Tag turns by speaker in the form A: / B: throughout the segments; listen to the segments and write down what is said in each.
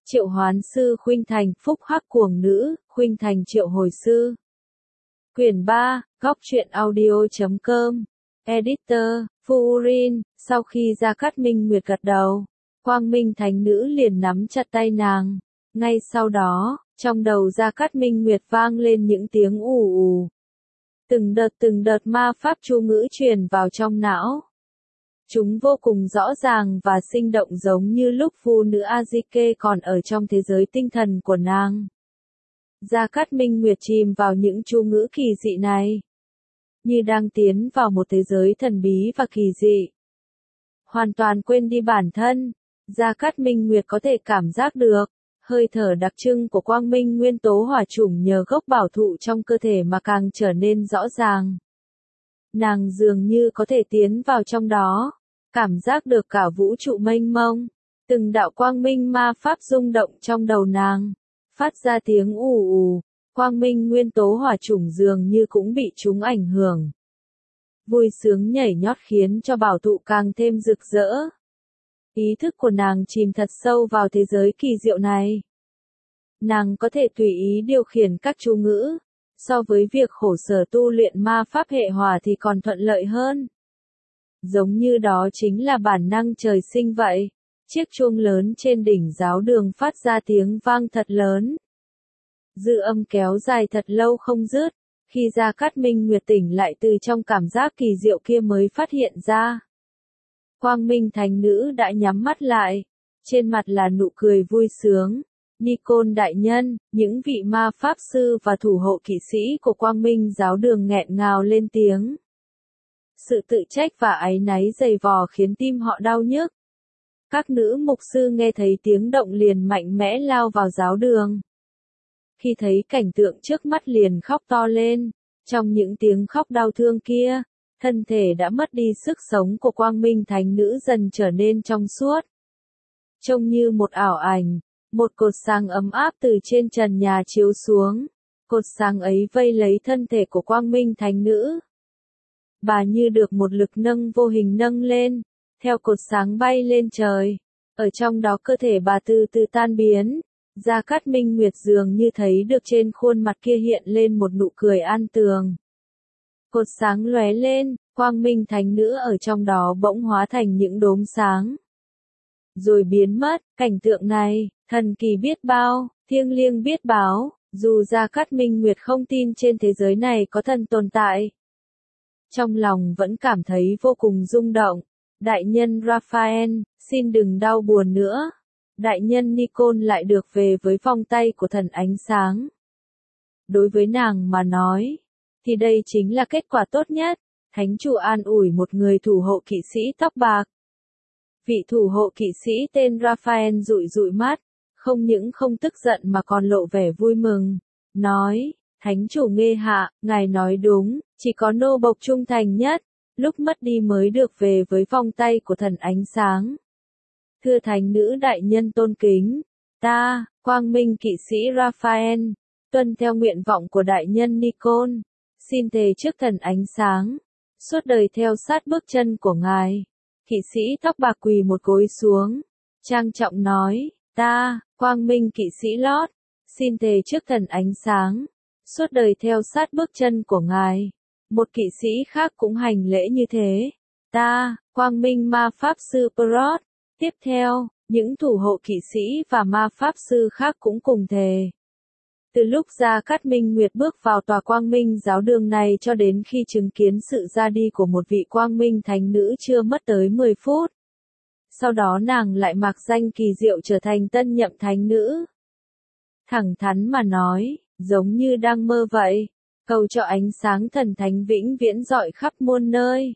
A: Triệu hoán sư Khuynh Thành, phúc hắc cuồng nữ, Khuynh Thành triệu hồi sư. Quyển 3, góc truyện audio.com. Editor, Furin. Sau khi Gia Cát Minh Nguyệt gật đầu, Quang Minh Thánh Nữ liền nắm chặt tay nàng. Ngay sau đó, trong đầu Gia Cát Minh Nguyệt vang lên những tiếng ù ù. Từng đợt ma pháp chú ngữ truyền vào trong não. Chúng vô cùng rõ ràng và sinh động giống như lúc phụ nữ Azike còn ở trong thế giới tinh thần của nàng. Gia Cát Minh Nguyệt chìm vào những chú ngữ kỳ dị này, như đang tiến vào một thế giới thần bí và kỳ dị. Hoàn toàn quên đi bản thân, Gia Cát Minh Nguyệt có thể cảm giác được hơi thở đặc trưng của quang minh nguyên tố hỏa chủng nhờ gốc bảo thụ trong cơ thể mà càng trở nên rõ ràng. Nàng dường như có thể tiến vào trong đó, cảm giác được cả vũ trụ mênh mông. Từng đạo quang minh ma pháp rung động trong đầu nàng, phát ra tiếng ù ù, quang minh nguyên tố hỏa chủng dường như cũng bị chúng ảnh hưởng. Vui sướng nhảy nhót khiến cho bảo thụ càng thêm rực rỡ. Ý thức của nàng chìm thật sâu vào thế giới kỳ diệu này. Nàng có thể tùy ý điều khiển các chú ngữ, so với việc khổ sở tu luyện ma pháp hệ hỏa thì còn thuận lợi hơn. Giống như đó chính là bản năng trời sinh vậy. Chiếc chuông lớn trên đỉnh giáo đường phát ra tiếng vang thật lớn. Dư âm kéo dài thật lâu không dứt, khi Gia Cát Minh Nguyệt tỉnh lại từ trong cảm giác kỳ diệu kia mới phát hiện ra. Quang Minh Thánh Nữ đã nhắm mắt lại, trên mặt là nụ cười vui sướng. Nicôn đại nhân, những vị ma pháp sư và thủ hộ kỵ sĩ của Quang Minh giáo đường nghẹn ngào lên tiếng. Sự tự trách và áy náy dày vò khiến tim họ đau nhức. Các nữ mục sư nghe thấy tiếng động liền mạnh mẽ lao vào giáo đường. Khi thấy cảnh tượng trước mắt liền khóc to lên, trong những tiếng khóc đau thương kia, thân thể đã mất đi sức sống của Quang Minh Thánh Nữ dần trở nên trong suốt. Trông như một ảo ảnh, một cột sáng ấm áp từ trên trần nhà chiếu xuống, cột sáng ấy vây lấy thân thể của Quang Minh Thánh Nữ. Bà như được một lực nâng vô hình nâng lên, theo cột sáng bay lên trời, ở trong đó cơ thể bà từ từ tan biến. Gia Cát Minh Nguyệt dường như thấy được trên khuôn mặt kia hiện lên một nụ cười an tường. Cột sáng lóe lên, Quang Minh Thánh Nữ ở trong đó bỗng hóa thành những đốm sáng. Rồi biến mất, cảnh tượng này, thần kỳ biết bao, thiêng liêng biết báo, dù Gia Cát Minh Nguyệt không tin trên thế giới này có thần tồn tại. Trong lòng vẫn cảm thấy vô cùng rung động. Đại nhân Raphael, xin đừng đau buồn nữa. Đại nhân Nicôn lại được về với vòng tay của thần ánh sáng. Đối với nàng mà nói, thì đây chính là kết quả tốt nhất. Thánh chủ an ủi một người thủ hộ kỵ sĩ tóc bạc. Vị thủ hộ kỵ sĩ tên Raphael dụi dụi mắt, không những không tức giận mà còn lộ vẻ vui mừng. Nói, Thánh chủ nghê hạ, ngài nói đúng, chỉ có nô bộc trung thành nhất, lúc mất đi mới được về với vòng tay của thần ánh sáng. Thưa Thánh Nữ đại nhân tôn kính, ta, Quang Minh kỵ sĩ Raphael, tuân theo nguyện vọng của đại nhân Nicôn, xin thề trước thần ánh sáng, suốt đời theo sát bước chân của ngài. Kỵ sĩ tóc bạc quỳ một gối xuống, trang trọng nói, ta, Quang Minh kỵ sĩ Lót, xin thề trước thần ánh sáng, suốt đời theo sát bước chân của ngài. Một kỵ sĩ khác cũng hành lễ như thế. Ta, Quang Minh ma pháp sư Prot. Tiếp theo, những thủ hộ kỵ sĩ và ma pháp sư khác cũng cùng thề. Từ lúc Gia Cát Minh Nguyệt bước vào tòa Quang Minh giáo đường này cho đến khi chứng kiến sự ra đi của một vị Quang Minh Thánh Nữ chưa mất tới 10 phút. Sau đó nàng lại mặc danh kỳ diệu trở thành tân nhậm Thánh Nữ. Thẳng thắn mà nói, giống như đang mơ vậy, cầu cho ánh sáng thần thánh vĩnh viễn rọi khắp muôn nơi.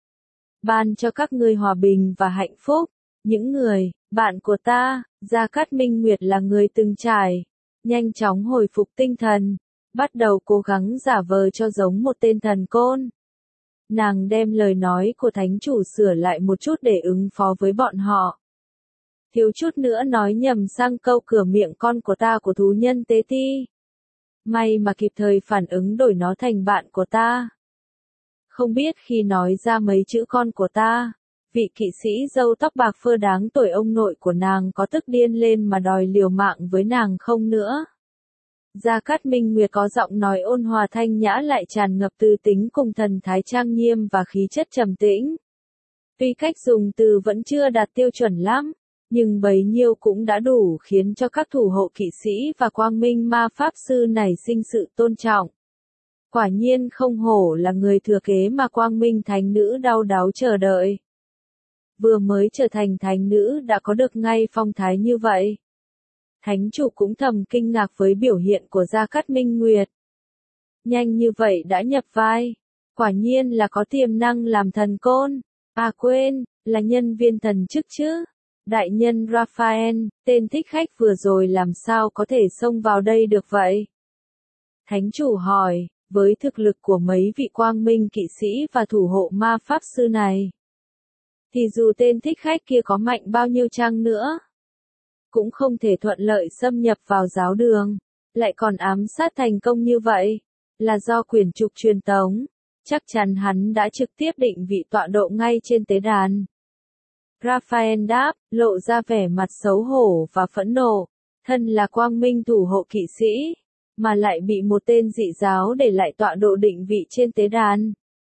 A: Ban cho các ngươi hòa bình và hạnh phúc. Những người, bạn của ta, Gia Cát Minh Nguyệt là người từng trải, nhanh chóng hồi phục tinh thần, bắt đầu cố gắng giả vờ cho giống một tên thần côn. Nàng đem lời nói của thánh chủ sửa lại một chút để ứng phó với bọn họ. Thiếu chút nữa nói nhầm sang câu cửa miệng con của ta của thú nhân Tế Ti. May mà kịp thời phản ứng đổi nó thành bạn của ta. Không biết khi nói ra mấy chữ con của ta, vị kỵ sĩ râu tóc bạc phơ đáng tuổi ông nội của nàng có tức điên lên mà đòi liều mạng với nàng không nữa. Gia Cát Minh Nguyệt có giọng nói ôn hòa thanh nhã lại tràn ngập tư tính cùng thần thái trang nghiêm và khí chất trầm tĩnh. Tuy cách dùng từ vẫn chưa đạt tiêu chuẩn lắm, nhưng bấy nhiêu cũng đã đủ khiến cho các thủ hộ kỵ sĩ và quang minh ma pháp sư nảy sinh sự tôn trọng. Quả nhiên không hổ là người thừa kế mà quang minh thánh nữ đau đáu chờ đợi. Vừa mới trở thành thánh nữ đã có được ngay phong thái như vậy. Thánh chủ cũng thầm kinh ngạc với biểu hiện của Gia Cát Minh Nguyệt. Nhanh như vậy đã nhập vai. Quả nhiên là có tiềm năng làm thần côn. À quên, là nhân viên thần chức chứ. Đại nhân Raphael, tên thích khách vừa rồi làm sao có thể xông vào đây được vậy? Thánh chủ hỏi, với thực lực của mấy vị quang minh kỵ sĩ và thủ hộ ma pháp sư này, thì dù tên thích khách kia có mạnh bao nhiêu chăng nữa, cũng không thể thuận lợi xâm nhập vào giáo đường, lại còn ám sát thành công như vậy, là do quyển trục truyền tống, chắc chắn hắn đã trực tiếp định vị tọa độ ngay trên tế đàn. Raphael đáp, lộ ra vẻ mặt xấu hổ và phẫn nộ, thân là quang minh thủ hộ kỵ sĩ, mà lại bị một tên dị giáo để lại tọa độ định vị trên tế đàn.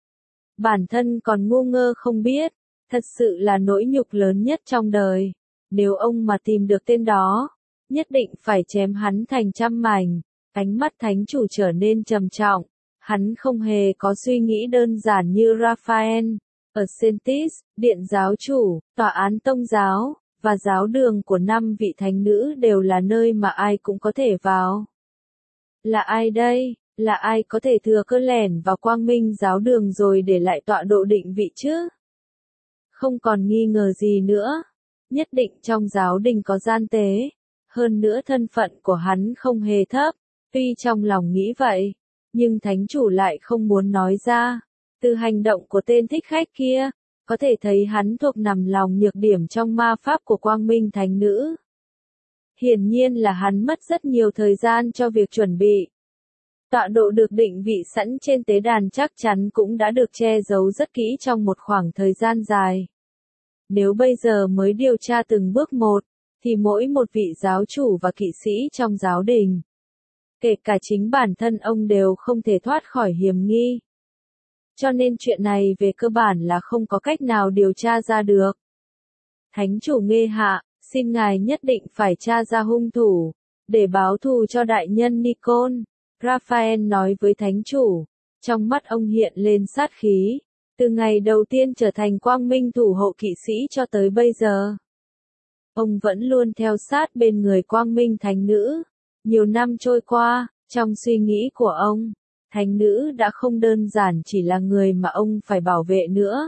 A: Bản thân còn ngu ngơ không biết, thật sự là nỗi nhục lớn nhất trong đời. Nếu ông mà tìm được tên đó, nhất định phải chém hắn thành trăm mảnh. Ánh mắt thánh chủ trở nên trầm trọng. Hắn không hề có suy nghĩ đơn giản như Raphael. Ở Sentis, điện giáo chủ, tòa án tông giáo, và giáo đường của 5 vị thánh nữ đều là nơi mà ai cũng có thể vào. Là ai đây? Là ai có thể thừa cơ lẻn vào quang minh giáo đường rồi để lại tọa độ định vị chứ? Không còn nghi ngờ gì nữa. Nhất định trong giáo đình có gian tế. Hơn nữa thân phận của hắn không hề thấp. Tuy trong lòng nghĩ vậy, nhưng thánh chủ lại không muốn nói ra. Từ hành động của tên thích khách kia, có thể thấy hắn thuộc nằm lòng nhược điểm trong ma pháp của quang minh thánh nữ. Hiển nhiên là hắn mất rất nhiều thời gian cho việc chuẩn bị. Tọa độ được định vị sẵn trên tế đàn chắc chắn cũng đã được che giấu rất kỹ trong một khoảng thời gian dài. Nếu bây giờ mới điều tra từng bước một, thì mỗi một vị giáo chủ và kỵ sĩ trong giáo đình, kể cả chính bản thân ông đều không thể thoát khỏi hiểm nghi. Cho nên chuyện này về cơ bản là không có cách nào điều tra ra được. Thánh chủ nghê hạ, xin ngài nhất định phải tra ra hung thủ, để báo thù cho đại nhân Nicole. Raphael nói với thánh chủ, trong mắt ông hiện lên sát khí, từ ngày đầu tiên trở thành quang minh thủ hộ kỵ sĩ cho tới bây giờ. Ông vẫn luôn theo sát bên người quang minh thánh nữ. Nhiều năm trôi qua, trong suy nghĩ của ông, thánh nữ đã không đơn giản chỉ là người mà ông phải bảo vệ nữa.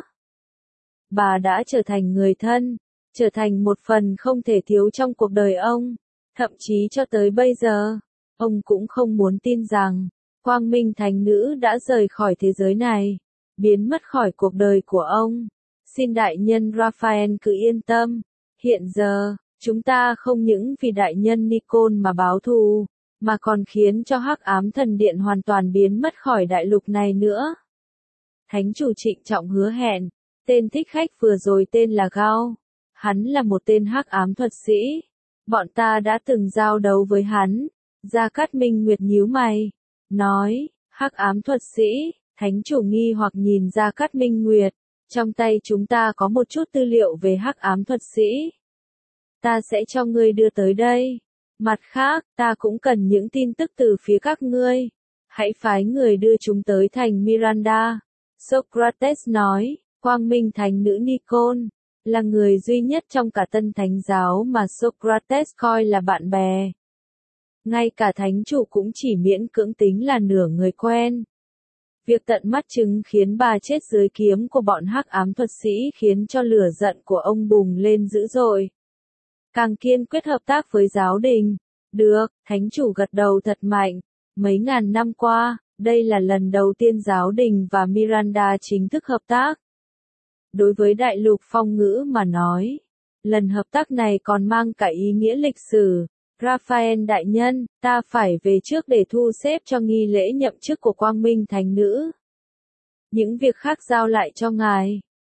A: Bà đã trở thành người thân, trở thành một phần không thể thiếu trong cuộc đời ông. Thậm chí cho tới bây giờ, ông cũng không muốn tin rằng, quang minh thánh nữ đã rời khỏi thế giới này, biến mất khỏi cuộc đời của ông. Xin đại nhân Raphael cứ yên tâm, hiện giờ, chúng ta không những vì đại nhân Nicole mà báo thù, mà còn khiến cho Hắc Ám Thần Điện hoàn toàn biến mất khỏi đại lục này nữa. Thánh chủ trịnh trọng hứa hẹn, tên thích khách vừa rồi tên là Gao. Hắn là một tên hắc ám thuật sĩ. Bọn ta đã từng giao đấu với hắn. Gia Cát Minh Nguyệt nhíu mày, nói, hắc ám thuật sĩ. Thánh chủ nghi hoặc nhìn Gia Cát Minh Nguyệt. Trong tay chúng ta có một chút tư liệu về hắc ám thuật sĩ. Ta sẽ cho ngươi đưa tới đây. Mặt khác, ta cũng cần những tin tức từ phía các ngươi. Hãy phái người đưa chúng tới thành Miranda. Socrates nói, quang minh thánh nữ Nicole, là người duy nhất trong cả tân thánh giáo mà Socrates coi là bạn bè. Ngay cả thánh chủ cũng chỉ miễn cưỡng tính là nửa người quen. Việc tận mắt chứng khiến bà chết dưới kiếm của bọn hắc ám thuật sĩ khiến cho lửa giận của ông bùng lên dữ dội. Càng kiên quyết hợp tác với giáo đình. Được, thánh chủ gật đầu thật mạnh. Mấy ngàn năm qua, đây là lần đầu tiên giáo đình và Miranda chính thức hợp tác. Đối với đại lục phong ngữ mà nói, lần hợp tác này còn mang cả ý nghĩa lịch sử. Raphael đại nhân, ta phải về trước để thu xếp cho nghi lễ nhậm chức của quang minh thánh nữ. Những việc khác giao lại cho ngài.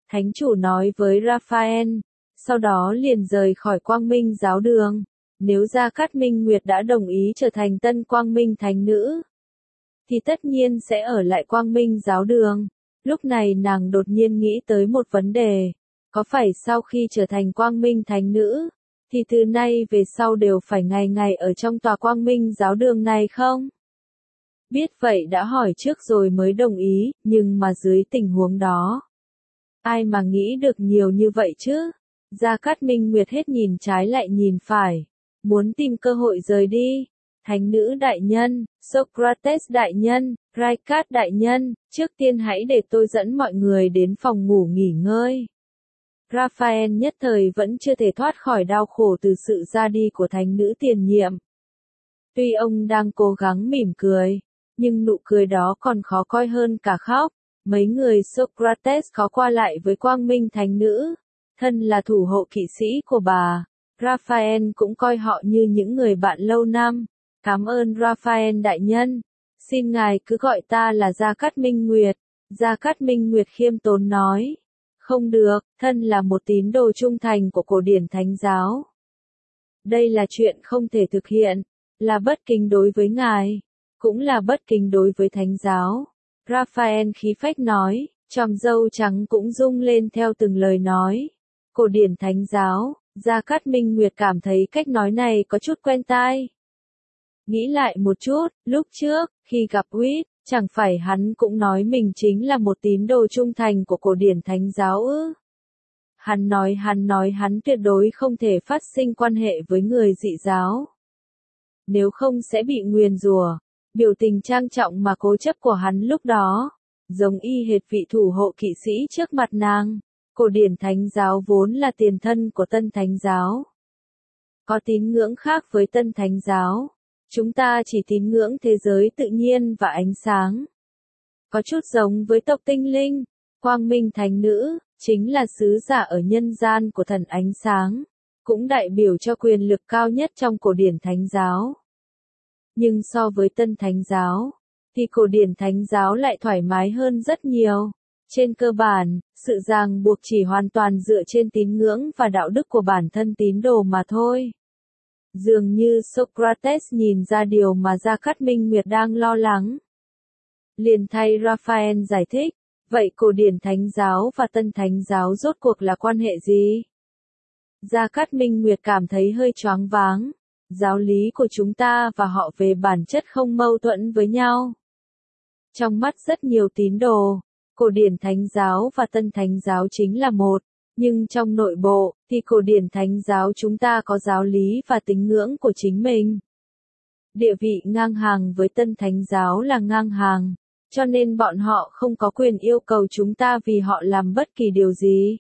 A: Thánh chủ nói với Raphael, sau đó liền rời khỏi Quang Minh giáo đường. Nếu Gia Cát Minh Nguyệt đã đồng ý trở thành tân Quang Minh thánh nữ, thì tất nhiên sẽ ở lại Quang Minh giáo đường. Lúc này nàng đột nhiên nghĩ tới một vấn đề. Có phải sau khi trở thành Quang Minh thánh nữ, thì từ nay về sau đều phải ngày ngày ở trong tòa Quang Minh giáo đường này không? Biết vậy đã hỏi trước rồi mới đồng ý, nhưng mà dưới tình huống đó, ai mà nghĩ được nhiều như vậy chứ? Gia Cát Minh Nguyệt hết nhìn trái lại nhìn phải, muốn tìm cơ hội rời đi. Thánh nữ đại nhân, Socrates đại nhân, Raikat đại nhân, trước tiên hãy để tôi dẫn mọi người đến phòng ngủ nghỉ ngơi. Raphael nhất thời vẫn chưa thể thoát khỏi đau khổ từ sự ra đi của thánh nữ tiền nhiệm. Tuy ông đang cố gắng mỉm cười, nhưng nụ cười đó còn khó coi hơn cả khóc. Mấy người Socrates khó qua lại với Quang Minh thánh nữ, thân là thủ hộ kỵ sĩ của bà. Raphael cũng coi họ như những người bạn lâu năm. Cảm ơn Raphael đại nhân. Xin ngài cứ gọi ta là Gia Cát Minh Nguyệt. Gia Cát Minh Nguyệt khiêm tốn nói. Không được, thân là một tín đồ trung thành của cổ điển thánh giáo. Đây là chuyện không thể thực hiện, là bất kính đối với ngài, cũng là bất kính đối với thánh giáo. Raphael khí phách nói, chòm râu trắng cũng rung lên theo từng lời nói. Cổ điển thánh giáo, Gia Cát Minh Nguyệt cảm thấy cách nói này có chút quen tai. Nghĩ lại một chút, lúc trước, khi gặp Huyết, chẳng phải hắn cũng nói mình chính là một tín đồ trung thành của cổ điển thánh giáo ư? Hắn nói hắn tuyệt đối không thể phát sinh quan hệ với người dị giáo. Nếu không sẽ bị nguyền rủa. Biểu tình trang trọng mà cố chấp của hắn lúc đó, giống y hệt vị thủ hộ kỵ sĩ trước mặt nàng. Cổ điển thánh giáo vốn là tiền thân của tân thánh giáo. Có tín ngưỡng khác với tân thánh giáo. Chúng ta chỉ tín ngưỡng thế giới tự nhiên và ánh sáng. Có chút giống với tộc tinh linh. Quang Minh thánh nữ, chính là sứ giả ở nhân gian của thần ánh sáng. Cũng đại biểu cho quyền lực cao nhất trong cổ điển thánh giáo. Nhưng so với tân thánh giáo, thì cổ điển thánh giáo lại thoải mái hơn rất nhiều. Trên cơ bản, sự ràng buộc chỉ hoàn toàn dựa trên tín ngưỡng và đạo đức của bản thân tín đồ mà thôi. Dường như Socrates nhìn ra điều mà Gia Cát Minh Nguyệt đang lo lắng. Liền thay Raphael giải thích, vậy cổ điển thánh giáo và tân thánh giáo rốt cuộc là quan hệ gì? Gia Cát Minh Nguyệt cảm thấy hơi choáng váng. Giáo lý của chúng ta và họ về bản chất không mâu thuẫn với nhau. Trong mắt rất nhiều tín đồ, cổ điển thánh giáo và tân thánh giáo chính là một, nhưng trong nội bộ, thì cổ điển thánh giáo chúng ta có giáo lý và tín ngưỡng của chính mình. Địa vị ngang hàng với tân thánh giáo là ngang hàng, cho nên bọn họ không có quyền yêu cầu chúng ta vì họ làm bất kỳ điều gì.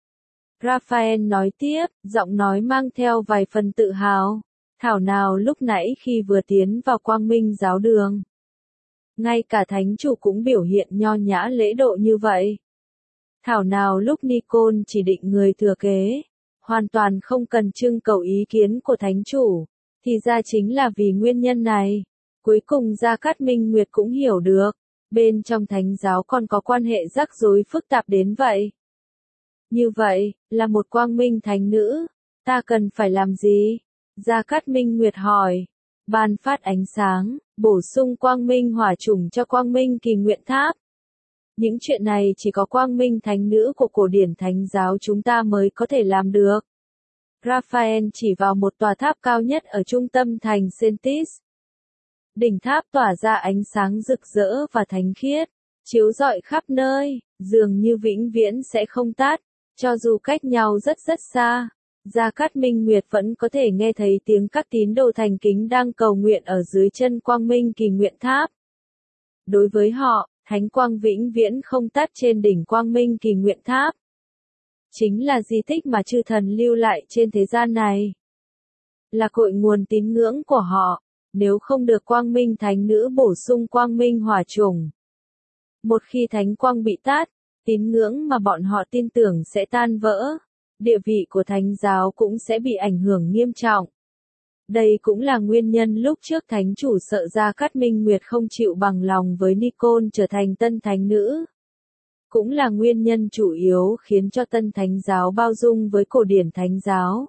A: Raphael nói tiếp, giọng nói mang theo vài phần tự hào. Thảo nào lúc nãy khi vừa tiến vào Quang Minh giáo đường, ngay cả thánh chủ cũng biểu hiện nho nhã lễ độ như vậy. Thảo nào lúc Nikon chỉ định người thừa kế, hoàn toàn không cần trưng cầu ý kiến của thánh chủ, thì ra chính là vì nguyên nhân này. Cuối cùng Gia Cát Minh Nguyệt cũng hiểu được, bên trong thánh giáo còn có quan hệ rắc rối phức tạp đến vậy. Như vậy, là một Quang Minh thánh nữ, ta cần phải làm gì? Gia Cát Minh Nguyệt hỏi, ban phát ánh sáng, bổ sung Quang Minh hỏa chủng cho Quang Minh kỳ nguyện tháp. Những chuyện này chỉ có Quang Minh thánh nữ của cổ điển thánh giáo chúng ta mới có thể làm được. Raphael chỉ vào một tòa tháp cao nhất ở trung tâm thành Sentis. Đỉnh tháp tỏa ra ánh sáng rực rỡ và thánh khiết, chiếu rọi khắp nơi, dường như vĩnh viễn sẽ không tắt, cho dù cách nhau rất xa. Gia Cát Minh Nguyệt vẫn có thể nghe thấy tiếng các tín đồ thành kính đang cầu nguyện ở dưới chân Quang Minh kỳ nguyện tháp. Đối với họ, thánh quang vĩnh viễn không tắt trên đỉnh Quang Minh kỳ nguyện tháp. Chính là di tích mà chư thần lưu lại trên thế gian này. Là cội nguồn tín ngưỡng của họ, nếu không được Quang Minh thánh nữ bổ sung Quang Minh hỏa chủng. Một khi thánh quang bị tắt, tín ngưỡng mà bọn họ tin tưởng sẽ tan vỡ. Địa vị của thánh giáo cũng sẽ bị ảnh hưởng nghiêm trọng. Đây cũng là nguyên nhân lúc trước thánh chủ sợ Gia Cát Minh Nguyệt không chịu bằng lòng với Nikon trở thành tân thánh nữ. cũng là nguyên nhân chủ yếu khiến cho Tân Thánh giáo bao dung với cổ điển Thánh giáo.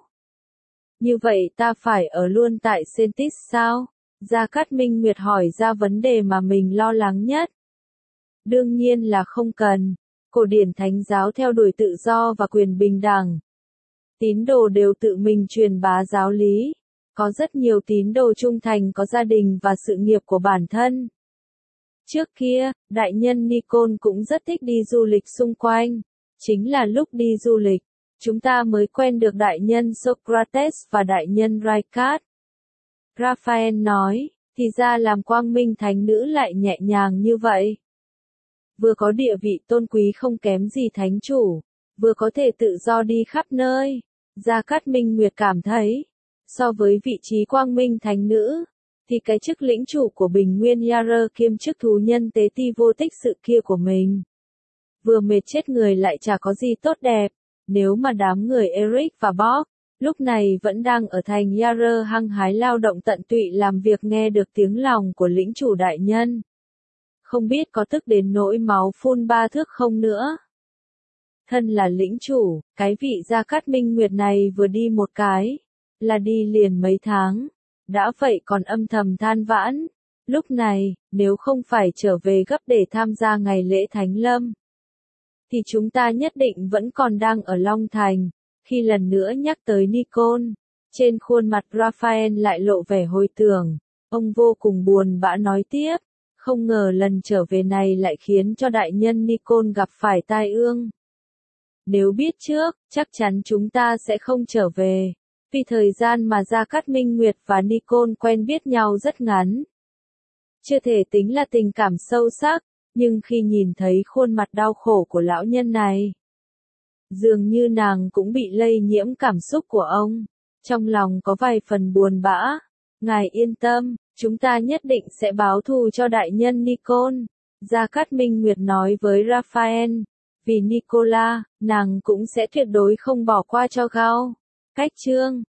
A: Như vậy ta phải ở luôn tại Sentis sao? Gia Cát Minh Nguyệt hỏi ra vấn đề mà mình lo lắng nhất. Đương nhiên là không cần. Cổ điển Thánh giáo theo đuổi tự do và quyền bình đẳng. Tín đồ đều tự mình truyền bá giáo lý. Có rất nhiều tín đồ trung thành có gia đình và sự nghiệp của bản thân. Trước kia, đại nhân Nikon cũng rất thích đi du lịch xung quanh. Chính là lúc đi du lịch, chúng ta mới quen được đại nhân Socrates và đại nhân Ricard. Raphael nói, thì ra làm quang minh thánh nữ lại nhẹ nhàng như vậy. Vừa có địa vị tôn quý không kém gì thánh chủ, vừa có thể tự do đi khắp nơi. Gia Cát Minh Nguyệt cảm thấy, so với vị trí quang minh thánh nữ, thì cái chức lĩnh chủ của Bình Nguyên Yarer kiêm chức thú nhân tế ti vô tích sự kia của mình. Vừa mệt chết người lại chả có gì tốt đẹp, nếu mà đám người Eric và Bob, lúc này vẫn đang ở thành Yarer hăng hái lao động tận tụy làm việc nghe được tiếng lòng của lĩnh chủ đại nhân. Không biết có tức đến nỗi máu phun ba thước không nữa. Thân là lĩnh chủ, cái vị Gia Cát Minh Nguyệt này vừa đi một cái, là đi liền mấy tháng. Đã vậy còn âm thầm than vãn. Lúc này, nếu không phải trở về gấp để tham gia ngày lễ Thánh Lâm, thì chúng ta nhất định vẫn còn đang ở Long Thành. Khi lần nữa nhắc tới Nikon, trên khuôn mặt Raphael lại lộ vẻ hồi tưởng. Ông vô cùng buồn bã nói tiếp, không ngờ lần trở về này lại khiến cho đại nhân Nikon gặp phải tai ương. Nếu biết trước, chắc chắn chúng ta sẽ không trở về. Vì thời gian mà Gia Cát Minh Nguyệt và Nikon quen biết nhau rất ngắn. Chưa thể tính là tình cảm sâu sắc, nhưng khi nhìn thấy khuôn mặt đau khổ của lão nhân này, dường như nàng cũng bị lây nhiễm cảm xúc của ông. Trong lòng có vài phần buồn bã. Ngài yên tâm, chúng ta nhất định sẽ báo thù cho đại nhân Nikon. Gia Cát Minh Nguyệt nói với Raphael. Vì Nicola, nàng cũng sẽ tuyệt đối không bỏ qua cho Gao. Cách chương